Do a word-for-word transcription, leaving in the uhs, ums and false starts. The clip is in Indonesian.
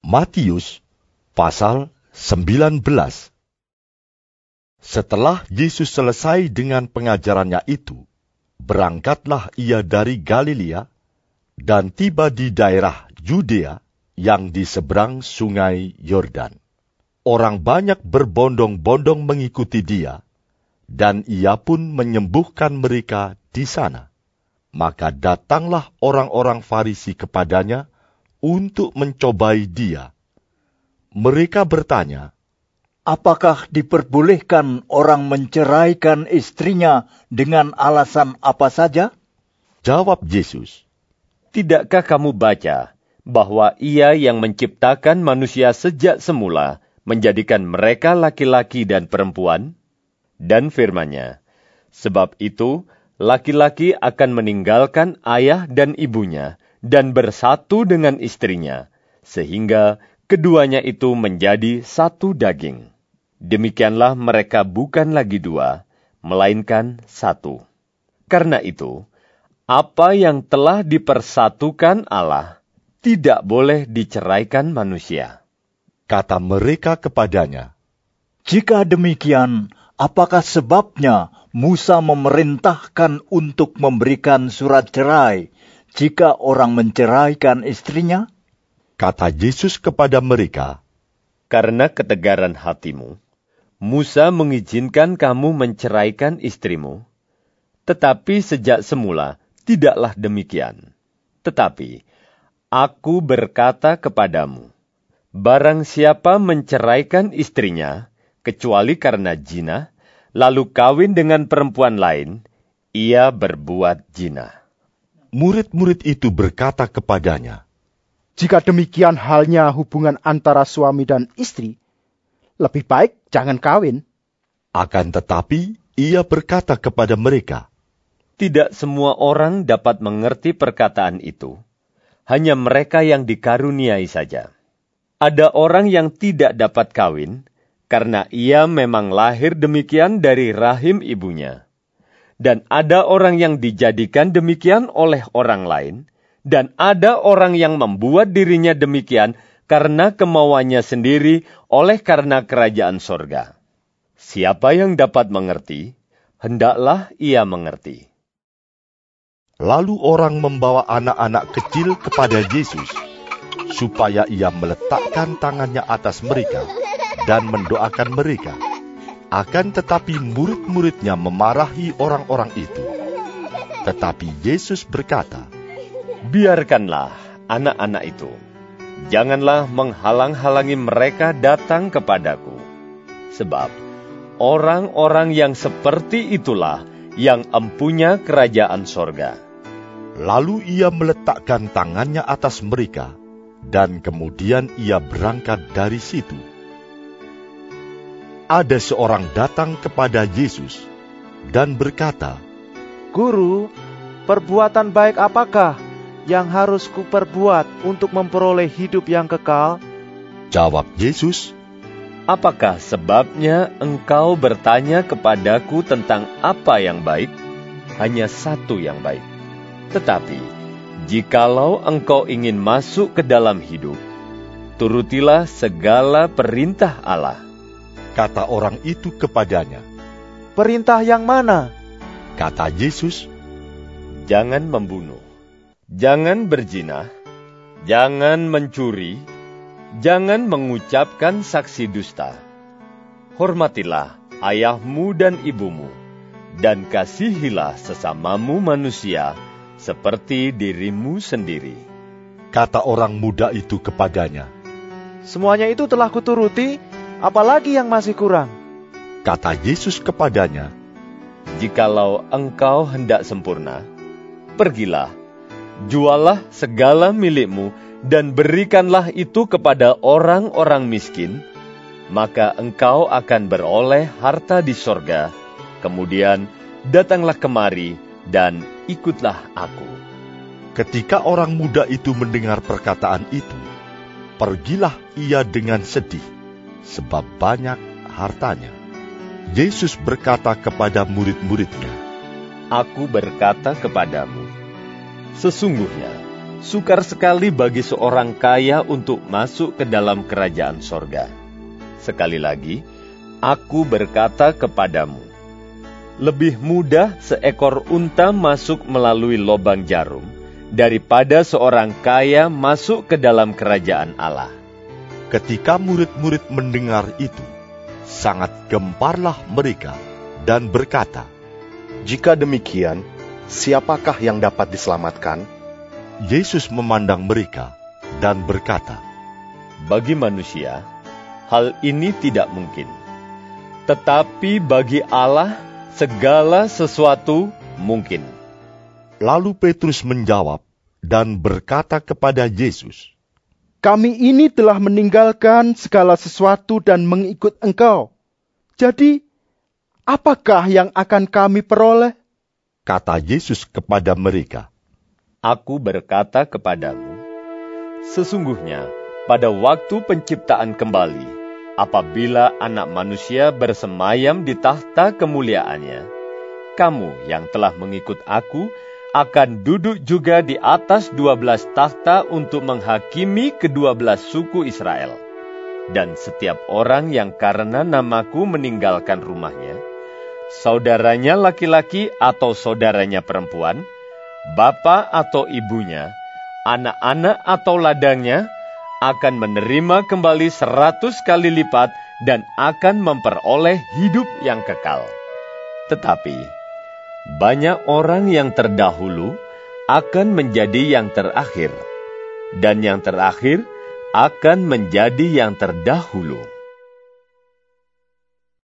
Matius pasal sembilan belas. Setelah Yesus selesai dengan pengajarannya itu, berangkatlah ia dari Galilea dan tiba di daerah Yudea yang di seberang sungai Yordan. Orang banyak berbondong-bondong mengikuti dia, dan ia pun menyembuhkan mereka di sana. Maka datanglah orang-orang Farisi kepadanya untuk mencobai dia. Mereka bertanya, apakah diperbolehkan orang menceraikan istrinya dengan alasan apa saja? Jawab Yesus, tidakkah kamu baca bahwa Ia yang menciptakan manusia sejak semula menjadikan mereka laki-laki dan perempuan? Dan firman-Nya, sebab itu laki-laki akan meninggalkan ayah dan ibunya dan bersatu dengan istrinya, sehingga keduanya itu menjadi satu daging. Demikianlah mereka bukan lagi dua, melainkan satu. Karena itu, apa yang telah dipersatukan Allah tidak boleh diceraikan manusia. Kata mereka kepadanya, jika demikian, apakah sebabnya Musa memerintahkan untuk memberikan surat cerai jika orang menceraikan istrinya? Kata Yesus kepada mereka, karena ketegaran hatimu, Musa mengizinkan kamu menceraikan istrimu, tetapi sejak semula tidaklah demikian. Tetapi aku berkata kepadamu, barang siapa menceraikan istrinya, kecuali karena zina, lalu kawin dengan perempuan lain, ia berbuat zina. Murid-murid itu berkata kepadanya, jika demikian halnya hubungan antara suami dan istri, lebih baik jangan kawin. Akan tetapi ia berkata kepada mereka, tidak semua orang dapat mengerti perkataan itu, hanya mereka yang dikaruniai saja. Ada orang yang tidak dapat kawin, karena ia memang lahir demikian dari rahim ibunya. Dan ada orang yang dijadikan demikian oleh orang lain, dan ada orang yang membuat dirinya demikian karena kemauannya sendiri oleh karena kerajaan sorga. Siapa yang dapat mengerti, hendaklah ia mengerti. Lalu orang membawa anak-anak kecil kepada Yesus, supaya ia meletakkan tangannya atas mereka dan mendoakan mereka. Akan tetapi murid-muridnya memarahi orang-orang itu. Tetapi Yesus berkata, biarkanlah anak-anak itu. Janganlah menghalang-halangi mereka datang kepadaku. Sebab orang-orang yang seperti itulah yang empunya kerajaan sorga. Lalu ia meletakkan tangannya atas mereka, dan kemudian ia berangkat dari situ. Ada seorang datang kepada Yesus dan berkata, Guru, perbuatan baik apakah yang harus kuperbuat untuk memperoleh hidup yang kekal? Jawab Yesus, apakah sebabnya engkau bertanya kepadaku tentang apa yang baik? Hanya satu yang baik. Tetapi, jikalau engkau ingin masuk ke dalam hidup, turutilah segala perintah Allah. Kata orang itu kepadanya, perintah yang mana? Kata Yesus, jangan membunuh, jangan berzina, jangan mencuri, jangan mengucapkan saksi dusta. Hormatilah ayahmu dan ibumu, dan kasihilah sesamamu manusia seperti dirimu sendiri. Kata orang muda itu kepadanya, semuanya itu telah kuturuti, apalagi yang masih kurang? Kata Yesus kepadanya, jikalau engkau hendak sempurna, pergilah, jualah segala milikmu, dan berikanlah itu kepada orang-orang miskin, maka engkau akan beroleh harta di sorga. Kemudian datanglah kemari, dan ikutlah aku. Ketika orang muda itu mendengar perkataan itu, pergilah ia dengan sedih, sebab banyak hartanya. Yesus berkata kepada murid-muridnya, aku berkata kepadamu, sesungguhnya Sukar sekali bagi seorang kaya untuk masuk ke dalam kerajaan sorga. Sekali lagi, aku berkata kepadamu, lebih mudah seekor unta masuk melalui lobang jarum daripada seorang kaya masuk ke dalam kerajaan Allah. Ketika murid-murid mendengar itu, sangat gemparlah mereka dan berkata, "Jika demikian, siapakah yang dapat diselamatkan?" Yesus memandang mereka dan berkata, "Bagi manusia, hal ini tidak mungkin. Tetapi bagi Allah, segala sesuatu mungkin." Lalu Petrus menjawab dan berkata kepada Yesus, "Kami ini telah meninggalkan segala sesuatu dan mengikut Engkau. Jadi, apakah yang akan kami peroleh?" Kata Yesus kepada mereka, "Aku berkata kepadamu, sesungguhnya pada waktu penciptaan kembali, apabila Anak Manusia bersemayam di tahta kemuliaannya, kamu yang telah mengikut aku akan duduk juga di atas dua belas tahta untuk menghakimi kedua belas suku Israel. Dan setiap orang yang karena namaku meninggalkan rumahnya, saudaranya laki-laki atau saudaranya perempuan, bapa atau ibunya, anak-anak atau ladangnya, akan menerima kembali seratus kali lipat dan akan memperoleh hidup yang kekal. Tetapi banyak orang yang terdahulu akan menjadi yang terakhir, dan yang terakhir akan menjadi yang terdahulu."